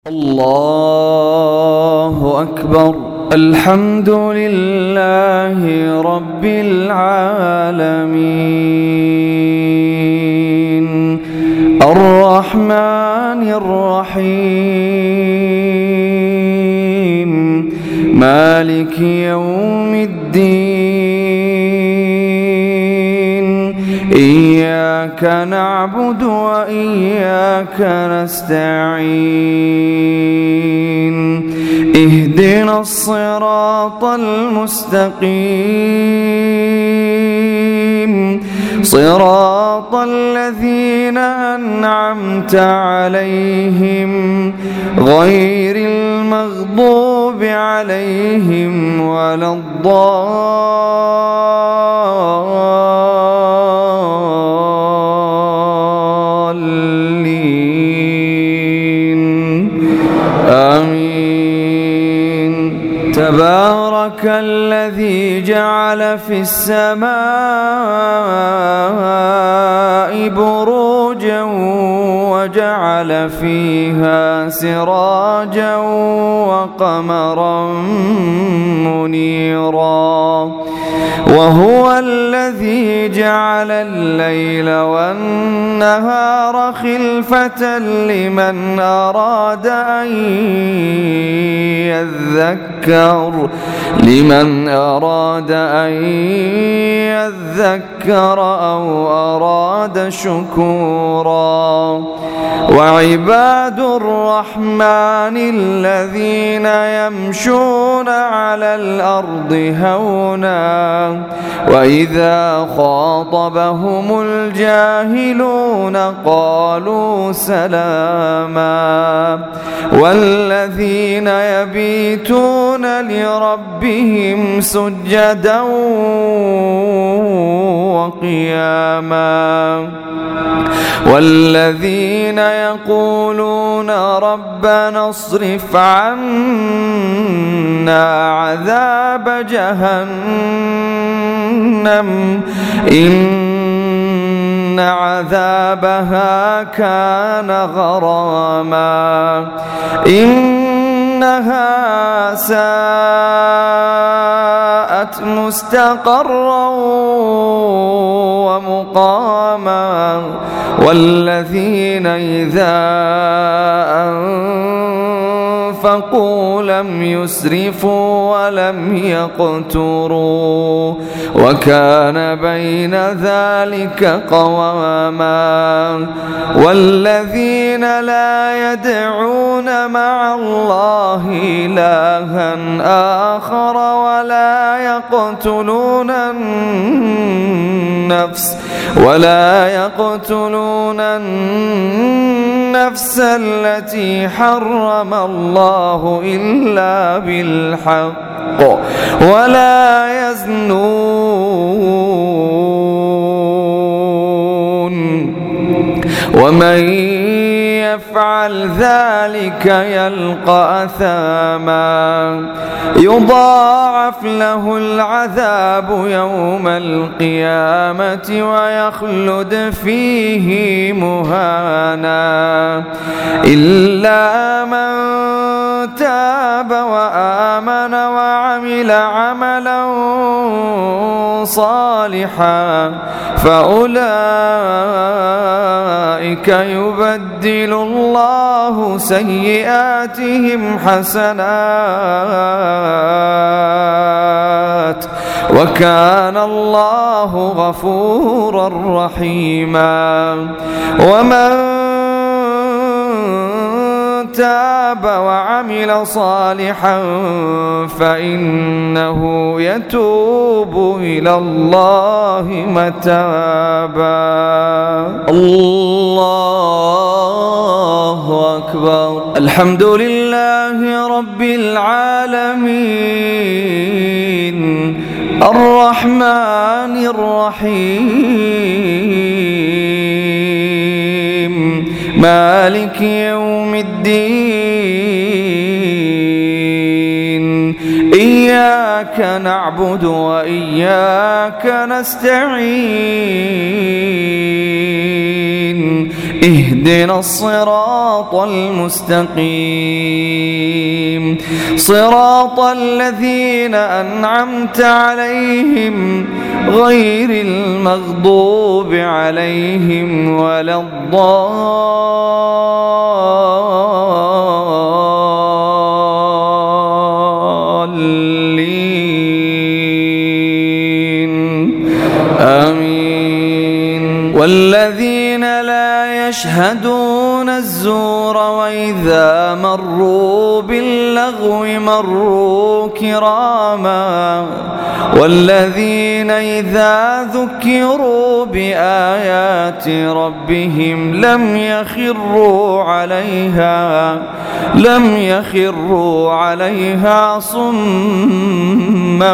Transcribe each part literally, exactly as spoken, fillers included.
الله أكبر. الحمد لله رب العالمين الرحمن الرحيم مالك يوم الدين إياك نعبد وإياك نستعين اهدنا الصراط المستقيم صراط الذين أنعمت عليهم غير المغضوب عليهم ولا الضالين آمين. تبارك الذي جعل في السماء بروجا وجعل فيها سراجا وقمرا منيرا وهو الذي جعل الليل والنهار خلفة لمن أراد أن يذكر لمن أراد أن يذكر أو أراد شكورا. وعباد الرحمن الذين يمشون على الأرض هونا وإذا خاطبهم الجاهلون قالوا سلاما والذين يبيتون لربهم سجدا وقياما والذين يقولون ربنا اصرف عنا عذاب جهنم إن عذابها كان غراما إنها ساءت مستقرا ومقاما والذين إذا أنفقوا لم يسرفوا ولم يقتروا وكان بين ذلك قواما والذين لا يدعون مع الله إلها آخر ولا يقتلون النفس ولا يقتلون النفس التي حرم الله إلا بالحق ولا يزنون ومن يفعل ذلك يلقى أثاما يضاعف له العذاب يوم القيامة ويخلد فيه مهانا إلا من تاب وآمن وعمل عملا صالحا فأولئك يبدل الله سيئاتهم حسنات وكان الله غفورا رحيما. ومن تاب وعمل صالحا فإنه يتوب إلى الله متابا. الله أكبر. الحمد لله رب العالمين الرحمن الرحيم مالك يوم الدين إياك نعبد وإياك نستعين اهدنا الصراط المستقيم صراط الذين أنعمت عليهم غير المغضوب عليهم ولا الضالين آمين. والذين لا يشهدون الزور وإذا مروا باللغو مروا كراما والذين إذا ذكروا بآيات ربهم لم يخروا عليها لم يخروا عليها صما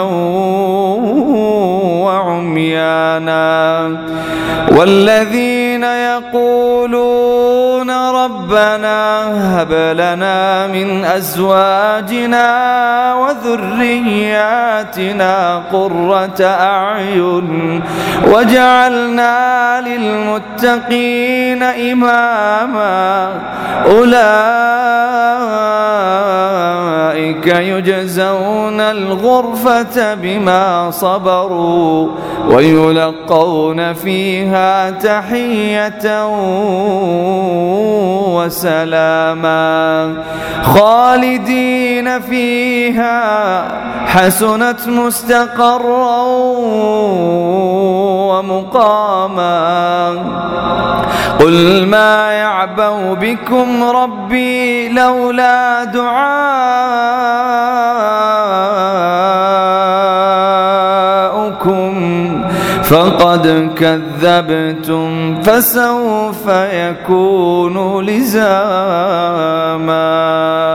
وعميانا والذين يقولون ربنا هب لنا من أزواجنا وذرياتنا قرة أعين وجعلنا للمتقين إماما أولئك يجزون الغرفة بما صبروا ويلقون فيها تحية وسلاما خالدين فيها حسنت مستقرا ومقاما. قل ما يعبأ بكم ربي لولا دعاؤكم فقد كذبتم فسوف يكون لزاما.